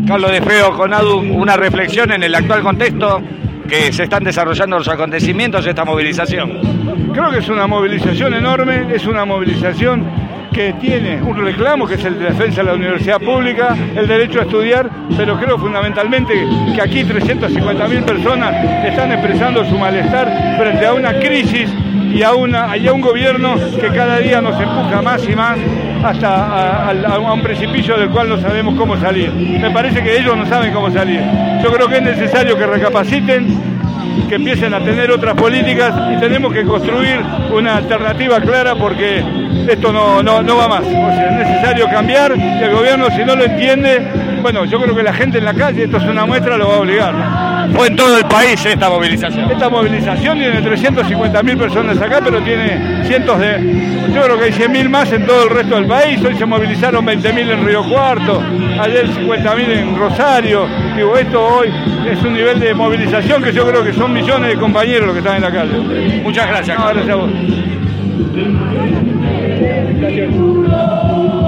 Carlos de Feo, Conadu, una reflexión en el actual contexto que se están desarrollando los acontecimientos de esta movilización. Creo que es una movilización enorme, es una movilización que tiene un reclamo, que es el de defensa de la universidad pública, el derecho a estudiar, pero creo fundamentalmente que aquí 350.000 personas están expresando su malestar frente a una crisis y a un gobierno que cada día nos empuja más y más hasta a un precipicio del cual no sabemos cómo salir. Me parece que ellos no saben cómo salir. Yo creo que es necesario que recapaciten, que empiecen a tener otras políticas y tenemos que construir una alternativa clara porque esto no va más. O sea, es necesario cambiar y el gobierno, si no lo entiende, bueno, yo creo que la gente en la calle, esto es una muestra, lo va a obligar, ¿no? Fue en todo el país esta movilización. Esta movilización tiene 350.000 personas acá, pero tiene cientos de... Yo creo que hay 100.000 más en todo el resto del país. Hoy se movilizaron 20.000 en Río Cuarto, ayer 50.000 en Rosario. Digo, esto hoy es un nivel de movilización que yo creo que son millones de compañeros los que están en la calle. Muchas gracias. No, gracias a vos.